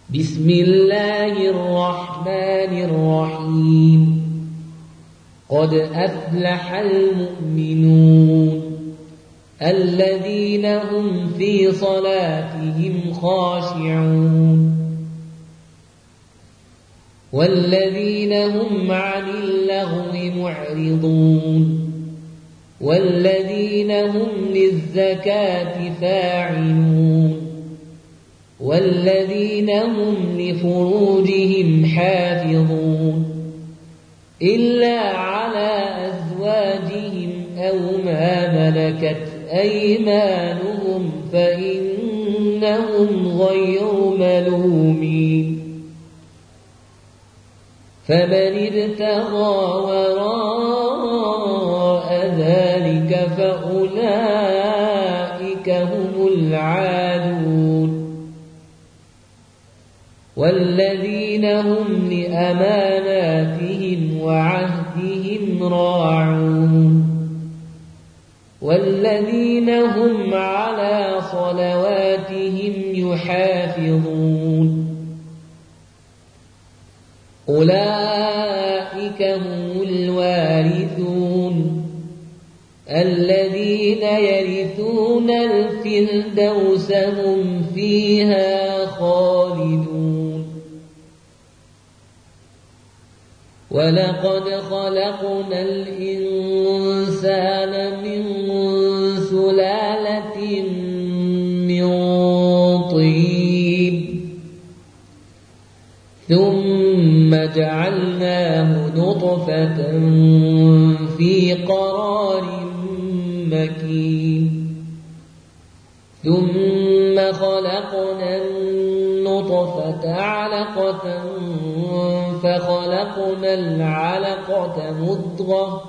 بسم الله الرحمن الرحيم. قد أفلح المؤمنون الذين هم في صلاتهم خاشعون والذين هم عن اللغو معرضون والذين هم للزكاة فاعلون والذين هم لفروجهم حافظون إلا على أزواجهم أو ما ملكت أيمانهم فإنهم غير ملومين. فمن ابتغى وراء ذلك فأولئك هم العادون والذين هم لأماناتهم وعهدهم راعون والذين هم على صلواتهم يحافظون. أولئك هم الوارثون الذين يرثون الفردوس هم فيها خالدون. ولقد خلقنا الإنسان من سلالة من طين ثم جعلناه نطفة في قرار مكين ثم خلقنا النطفة علقة فخلقنا العلقة مضغة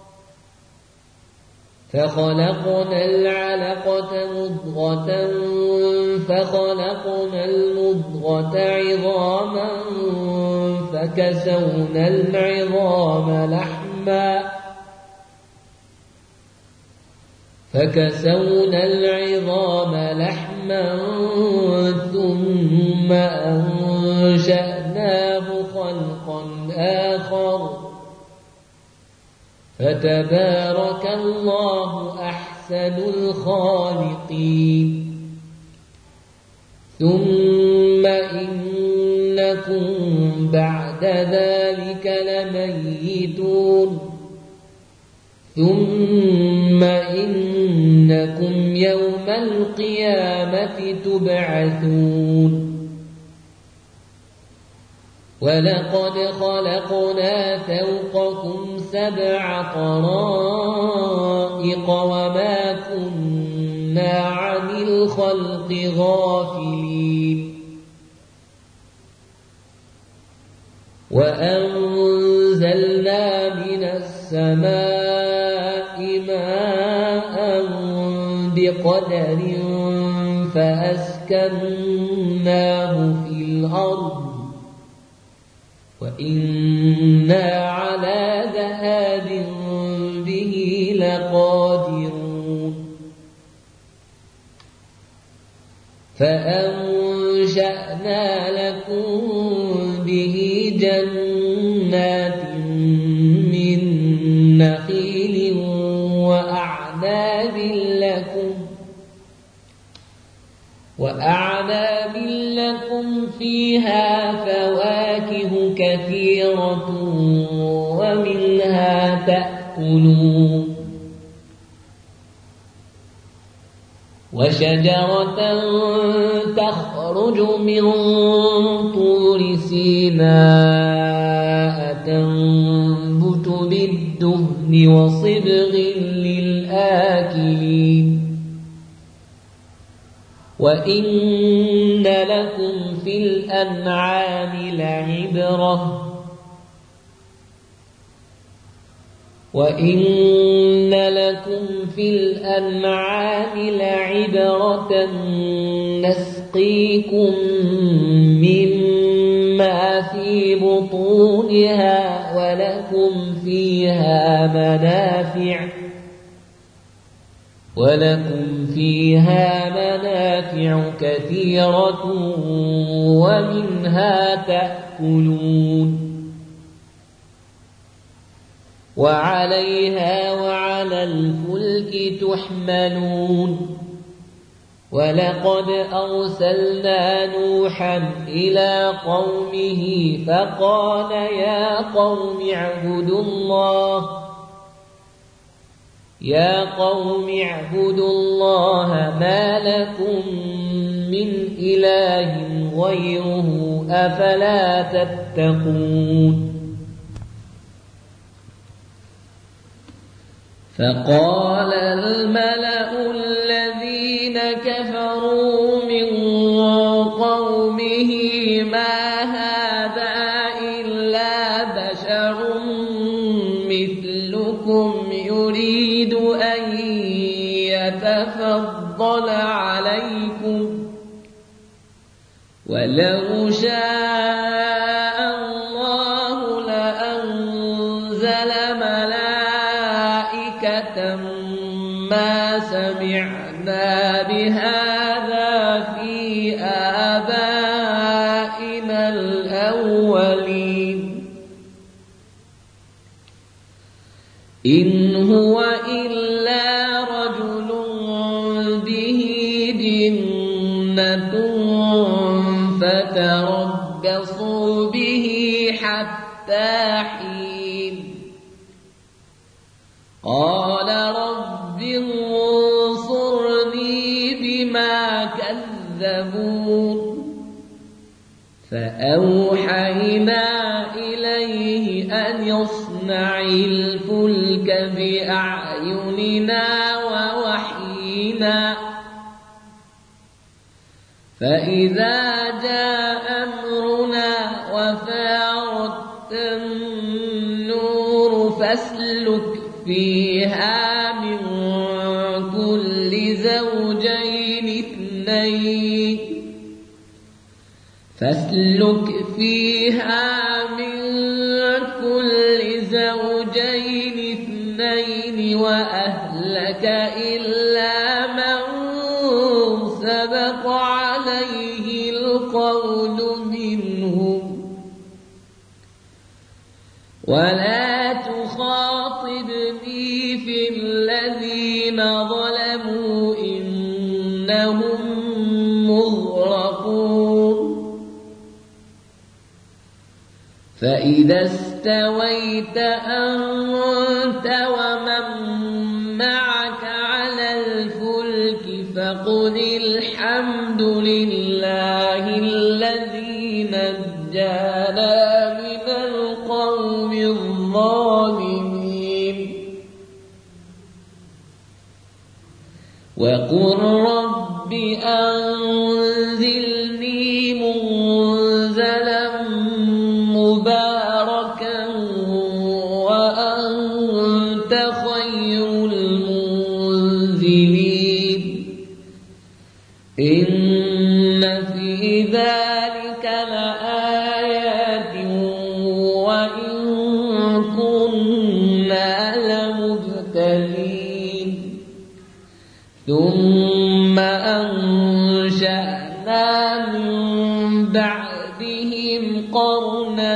فخلقنا المضغة عظاما فكسونا العظام لحما ثم أنشأناه خلقا آخر فتبارك الله أحسن الخالقين. ثم إنكم بعد ذلك لميتون ثم إنكم يوم القيامة تبعثون. ولقد خلقنا فوقكم 7 طرائق وما كنا عن الخلق غافلين. وأنزلنا من السماء ماء بقدر فأسكناه في الأرض وإنا على ذهاب به لقادرون. فأنشأنا لكم به جنات من نخيل وأعناب لكم فيها فواكه كثيرة ومنها تأكلون. وشجرة تخرج من طور سيناء تنبت بالدهن وصبغ للآكلين. وإن لكم في الأنعام لعبرة نسقيكم مما في بطونها ولكم فيها منافع كثيرة ومنها تأكلون وعليها وعلى الفلك تحملون ولقد أرسلنا نوحا إلى قومه فقال يا قوم اعبدوا الله ما لكم من إله غيره أفلا تتقون فقال الملأ الذين كفروا من قومه ما هذا إلا بشر مثلكم يريد أن يتفضل عليكم ولو شاء الله لأنزل ملائكة ما سمعنا بهذا في آبائنا الأولين إن هو إلا رجل به جنة فتربصوا به حتى حين قال رب انصرني بما كذبون فأوحينا إليه أن يصنع الفلك بأعيننا ووحينا فإذا جاء أمرنا وفارت النور فاسلك فيها من كل زوجين اثنين وأهلك إلا من سبق عليه القول منهم ولا تخاطبني في الذين ظلموا إنهم مغرقون فإذا استويت أنت ومن معك على الفلك فقل الحمد لله الذي نجانا من القوم الظالمين وقل رب أنزلني منزلا مباركا وأنت خير المنزلين إن في ذلك لآيات وإن كنا لمبتلين ثم أنشأنا من بعدهم قرنا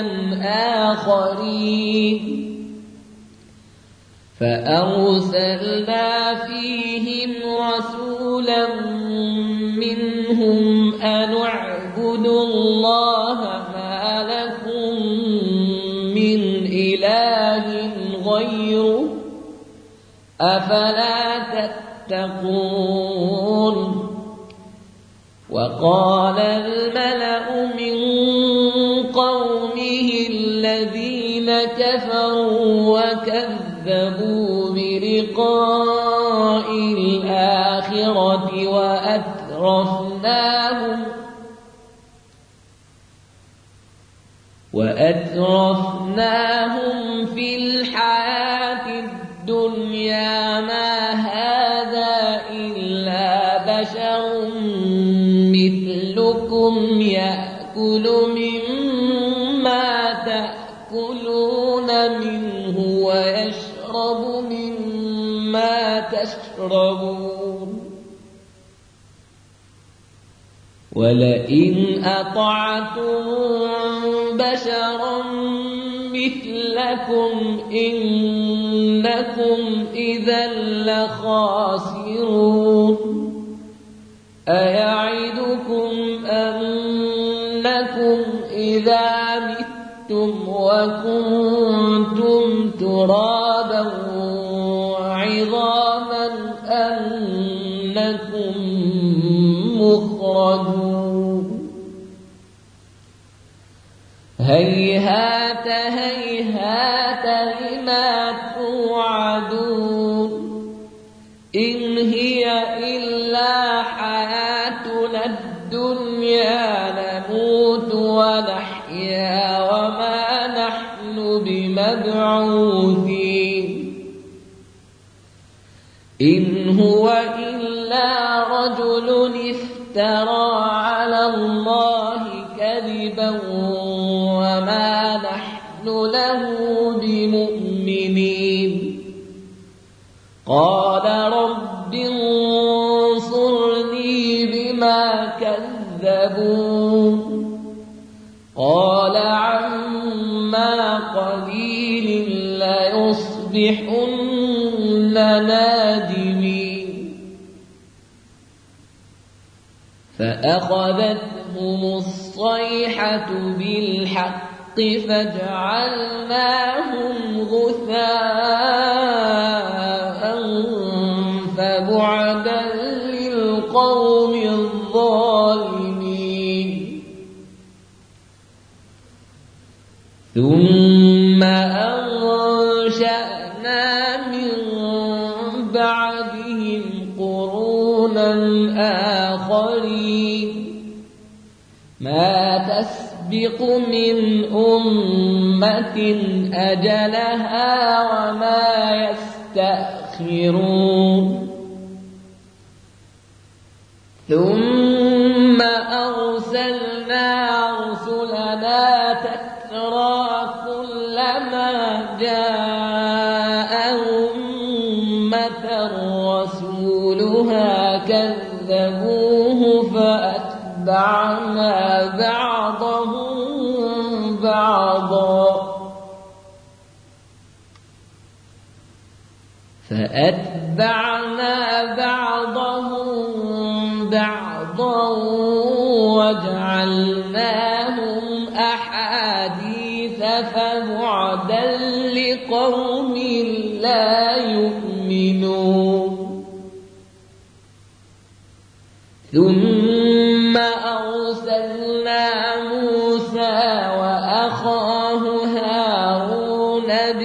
آخرين فأرسلنا فيهم رسولا منهم أن اعبدوا الله ما لكم من إله غيره أفلا تتقون وقال الملأ من قومه الذين كفروا وكذبوا بلقاء الآخرة وأترفناهم في الحياة الدنيا ما هذا إلا بشر مثلكم يأكل مما تأكلون منه ويشرب مما تشربون ولئن أطعتم بشرا مثلكم إنكم إذا لخاسرون أيعدكم أنكم إذا متم وكنتم ترابا وعظاما أنكم مخرجون هيهات هيهات لما توعدون إن هي إلا حياتنا الدنيا نموت ونحيا وما نحن بمبعوثين إن هو إلا رجل افترى على الله كذبا وما نحن له بمؤمنين قال رب انصرني بما كذبون قال عما قليل ليصبحن نادمين فأخذتهم الصيحة بالحق فجعلناهم غثاء فبعدا للقوم الظالمين ثم أنشأنا من بعدهم قرونا آخرين ما تسبق من أمة أجلها وما يستأخرون ثم أرسلنا رسلنا تترى كلما جاء أمة رسولها كذبوه فأتبعنا بعضهم بعضا وجعلناهم أحاديث فبعدا لقوم لا يؤمنون ثم أرسلنا موسى وأخاه هارون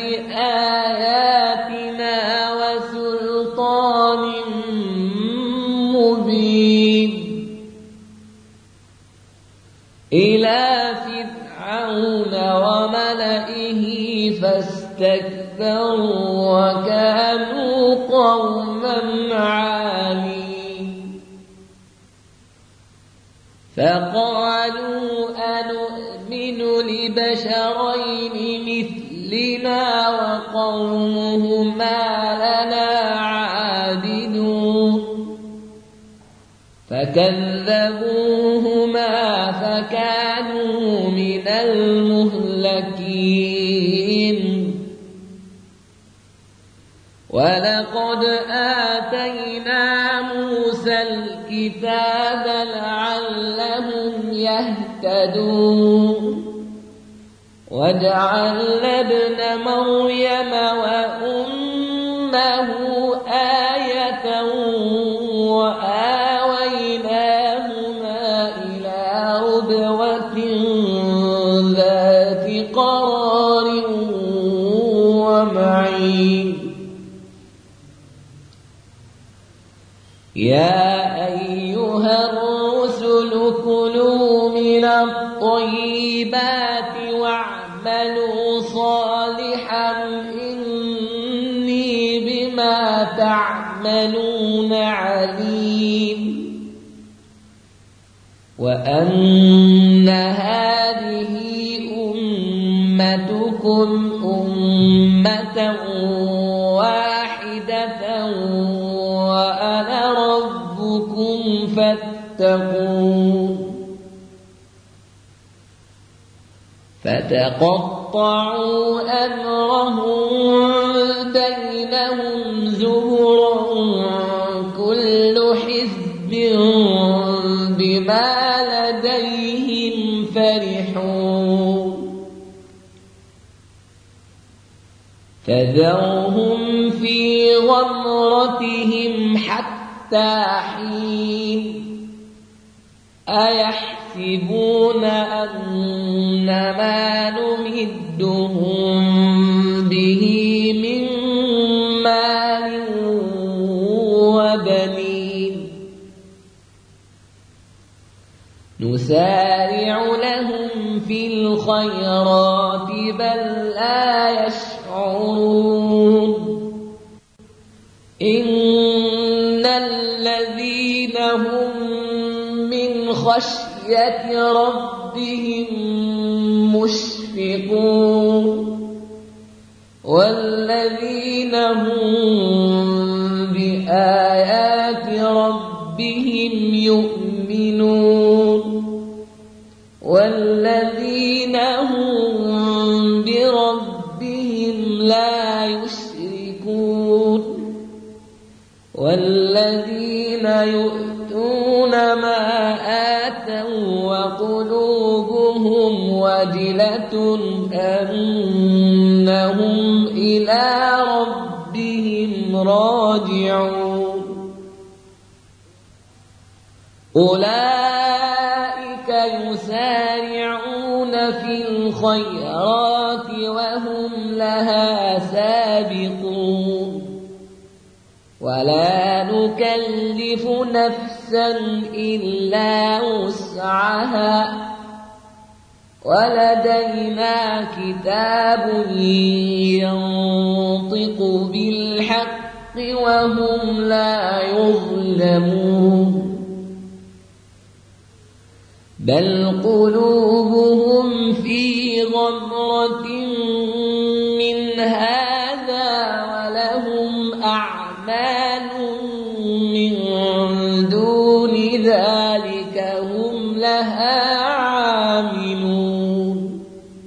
بآياتنا وسلطان مبين إلى فرعون وملئه فاستكبروا وكانوا قوما عالين فقالوا أنؤمن لبشرين مثلنا وقومهما لنا عابدون فكذبوهما فكانوا من المهلكين ولقد آتينا موسى الكتاب لعلهم يهتدون وجعلنا ابن مريم وأمه آية وآويناهما إلى ربوة ذات قرار ومعين يا أيها الرسل كلوا من الطيبات واعملوا صالحا إني بما تعملون عليم وأن هذه أمتكم أمة واحدة وأنا ربكم فاتقون فتقطعوا أمرهم بينهم زبرا كل حزب بما لديهم فرحون فذرهم في غمرتهم حتى حين أيحسبون أن ما نمدهم به من مال وبنين نسارع لهم في الخيرات بل لا يشعرون إن الذين هم من خشية ربهم مشفقون والذين هم بآيات ربهم يؤمنون والذين هم بربهم لا يشركون والذين يؤتون ما آتوا وقلوبهم وجلة أنهم إلى ربهم راجعون أولئك يسارعون في الخيرات وهم لها سابقون ولا نكلف نفسا إلا وسعها ولدينا كتاب ينطق بالحق وهم لا يظلمون بل قلوبهم في غمرة من هذا ولهم أعمال من دون ذلك هم لها عاملون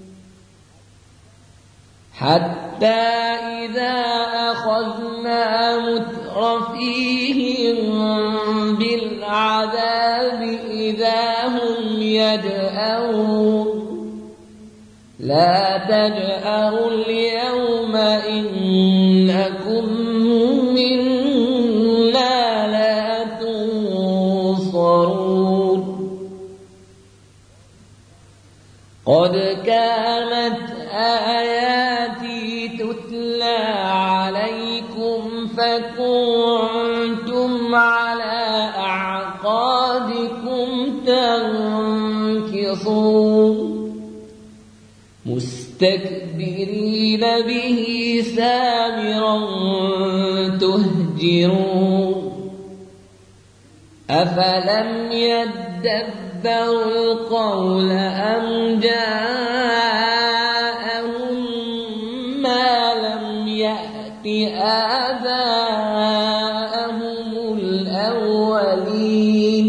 حتى إذا أخذنا مترفيهم بالعذاب إذا هم يجأرون لا تجأروا اليوم إنكم منا لا تنصرون قد كانت آياتي تتلى عليكم فكنتم على أعقابكم تنكصون مستكبرين به سامرا تهجرون أفلم يدبروا القول أم جاءهم ما لم يأت آباءهم الأولين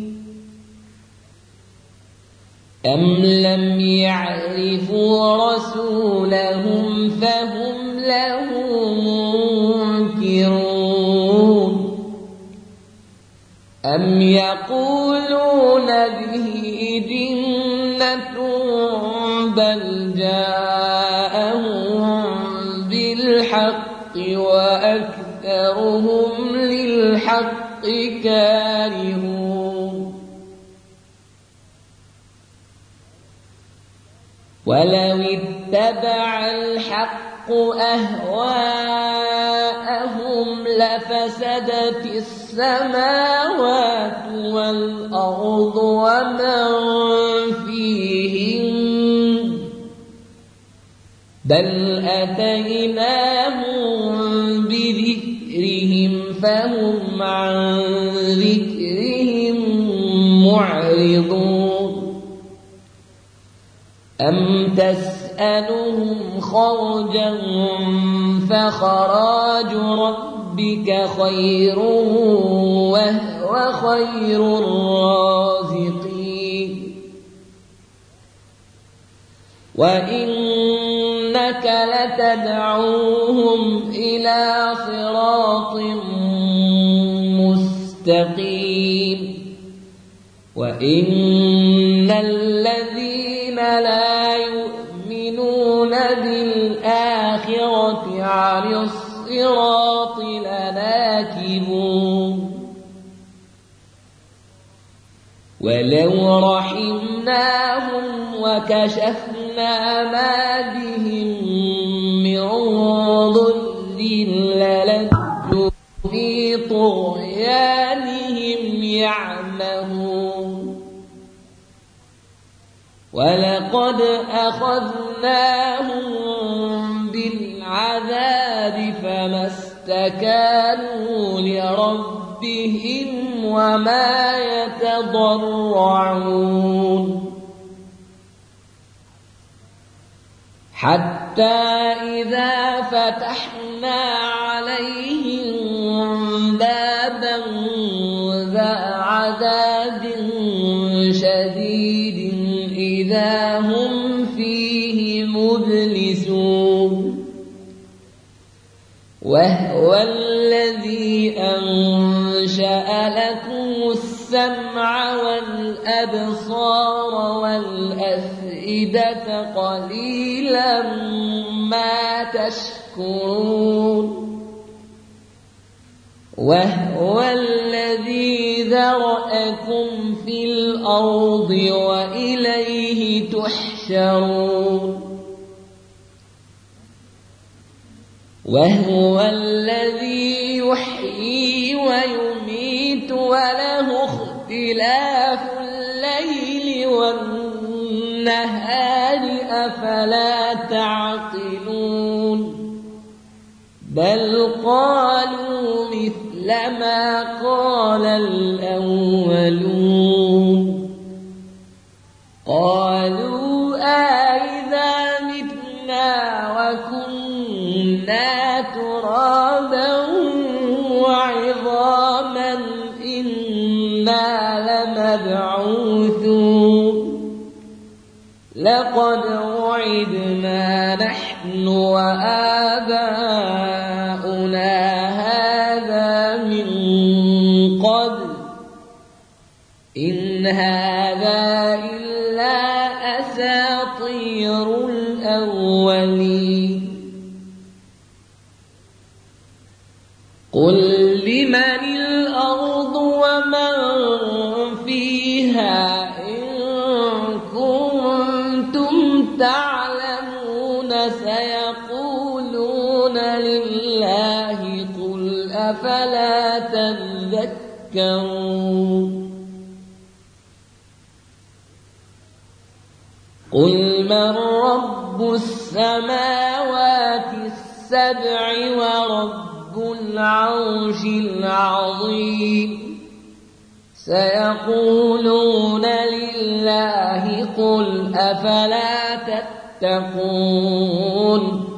أم لم يعرفوا رسولهم فهم له منكرون أم يقولون به جنة بل جاءهم بالحق وأكثرهم للحق كارهون ولو اتبع الحق أهواءهم لفسدت السماوات والأرض ومن فيهن بل أتيناهم بذكرهم فهم عن ذكرهم معرضون أم تسألهم خرجا فخراج ربك خير وهو خير الرازقين وإنك لتدعوهم إلى صراط مستقيم وإن الذين لا يؤمنون بالآخرة عن الصراط لناكبون ولو رحمناهم وكشفنا ما بهم من ضر للجوا في طغيانهم يعمهون ولقد أخذناهم بالعذاب فما استكانوا لربهم وما يتضرعون حتى إذا فتحنا عليهم بابا ذا عذاب شديد إذا هم فيه مبلسون وهو الذي أنشأ لكم السمع والأبصار والأفئدة قليلا ما تشكرون وهو الذي ذرأكم في الأرض وإليه تحشرون وهو الذي يحيي ويميت وله اختلاف الليل والنهار أفلا تعقلون بل قالوا مثل ما قال الأولون قالوا أإذا متنا وكنا ترابا وعظاما إنا لمبعوثون لقد وعدنا نحن وآباؤنا هذا من قبل إن هذا إلا أساطير الأولين قل لمن الأرض ومن فيها إن كنتم تعلمون سيقولون لله قل أفلا تذكرون قل من رب السماوات السبع ورب العرش العظيم سيقولون لله قل أفلا تتقون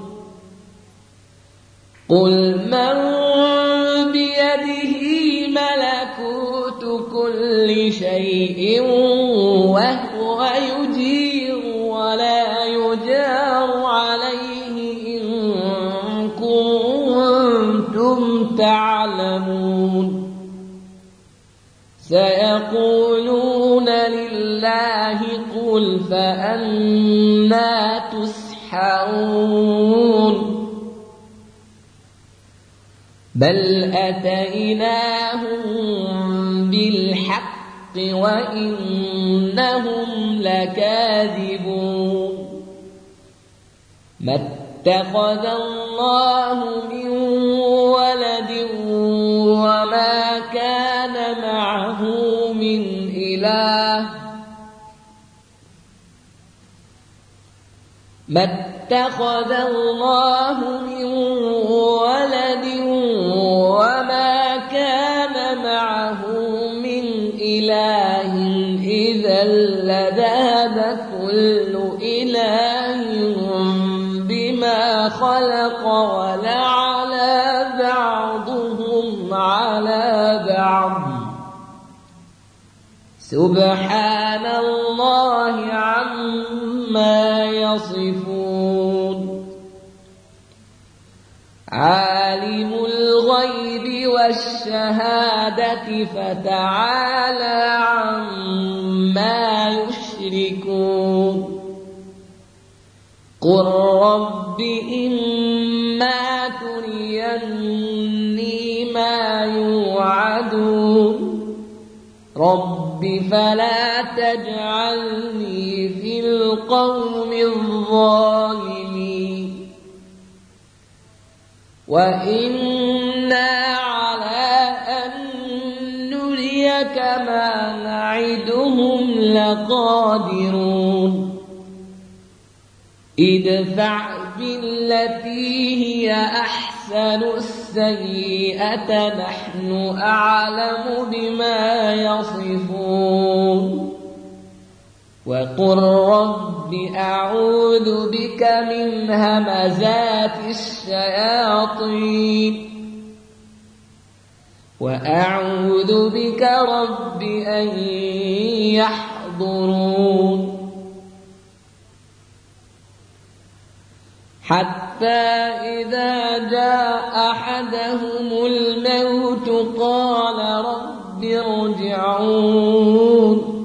قل من بيده ملكوت كل شيء وهو يجير ولا يجار عليه إن كنتم تعلمون سيقولون لله قل فأنى تسحرون بل أتيناهم بالحق وإنهم لكاذبون ما اتخذ الله من ولد وما كان معه من إله ما اتخذ الله من ولد وما كان معه من إله إذا لذهب كل إله بما خلق ولعلى بعضهم على بعض سبحان الله عما يصفون عالم الغيب والشهادة فتعالى عما يشركون قل رب إما تريني ما يوعدون رب فلا تجعلني في القوم الظالمين وإنا على أن نريك ما نعدهم لقادرون ادفع بالتي هي أحسن السيئة نحن أعلم بما يصفون وقل رب أعوذ بك من همزات الشياطين وأعوذ بك رب أن يحضرون حتى إذا جاء أحدهم الموت قال رب ارجعون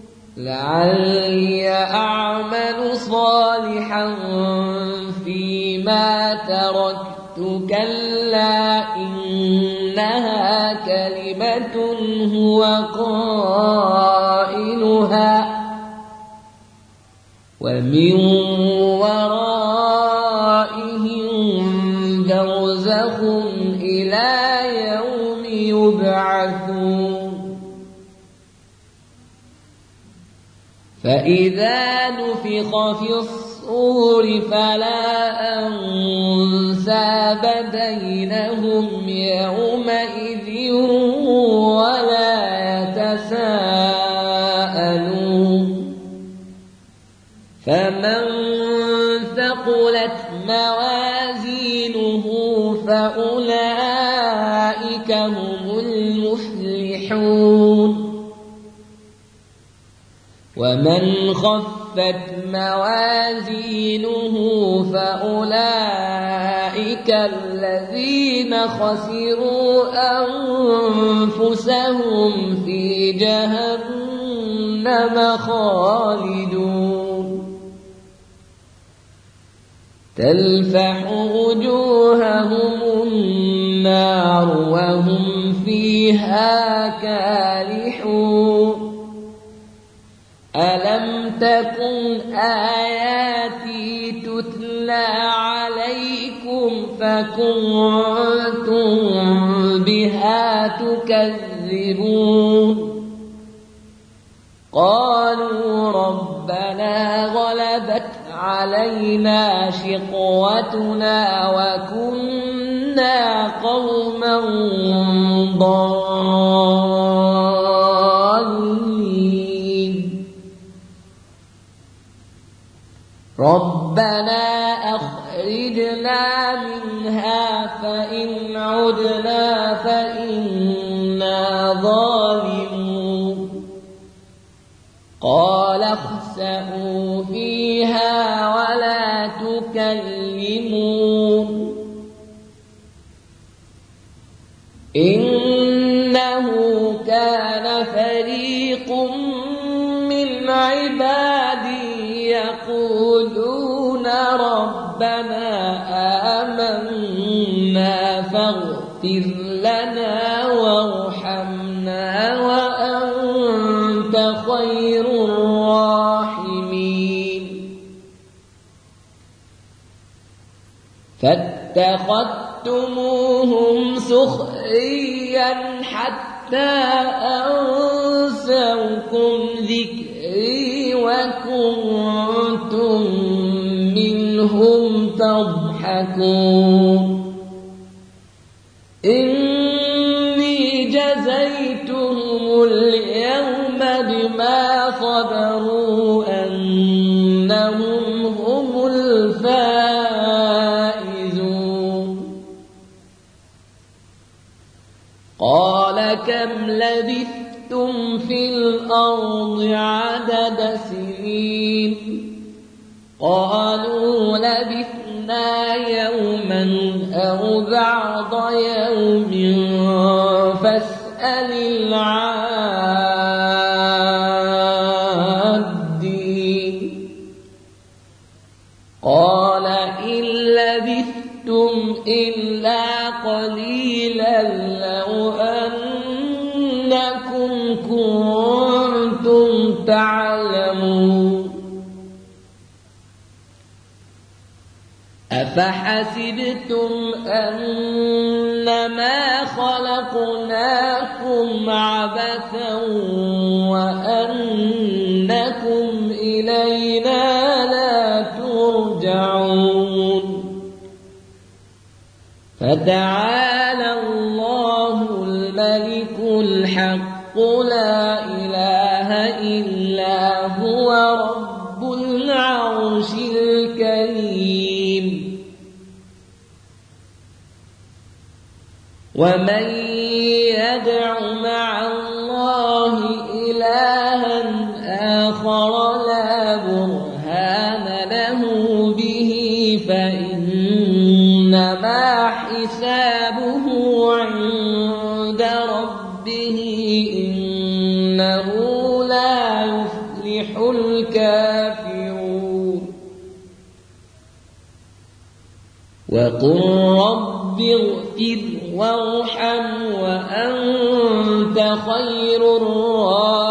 لعلي أعمل صالحا فيما تركت كلا إنها كلمة هو قائلها ومن ورائهم برزخ إلى يوم يبعثون فإذا نفخ في الصور فلا أنساب بينهم يومئذ ولا يتساءلون فمن ثقلت موازينه فأولئك هم المفلحون ومن خفت موازينه فأولئك الذين خسروا أنفسهم في جهنم خالدون تلفح وجوههم النار وهم فيها كالحون ألم تكن آياتي تتلى عليكم فكنتم بها تكذبون قالوا ربنا غلبت علينا شقوتنا وكنا قوما ضالين ربنا أخرجنا منها فإن عدنا فإنا ظالمون قال اخسئوا فيها ولا تكلمون إنه كان فريق من عبادي يقولون ربنا آمنا فاغفر لنا وارحمنا وأنت خير الراحمين فاتخذتموهم سخريا حتى أنسوكم ذكري وكنتم منهم تضحكون إني جزيتهم اليوم بما صبروا أنهم هم الفائزون قال كم لبثتم في الأرض عدد سنين قالوا لبثنا يوما أو بعض يوم فاسأل العادين قال إن لبثتم إلا قليلا لو أنكم كنتم تعلمون أفحسبتم أنما خلقناكم عبثا وأنكم إلينا لا ترجعون فتعالى الله الملك الحق لا إله إلا هو رب العرش الكريم ومن يدع مع الله إلها آخر لا برهان له به فإنما حسابه عند ربه إنه لا يفلح الكافرون وقل رب اغفر وارحم وأنت خير الراحمين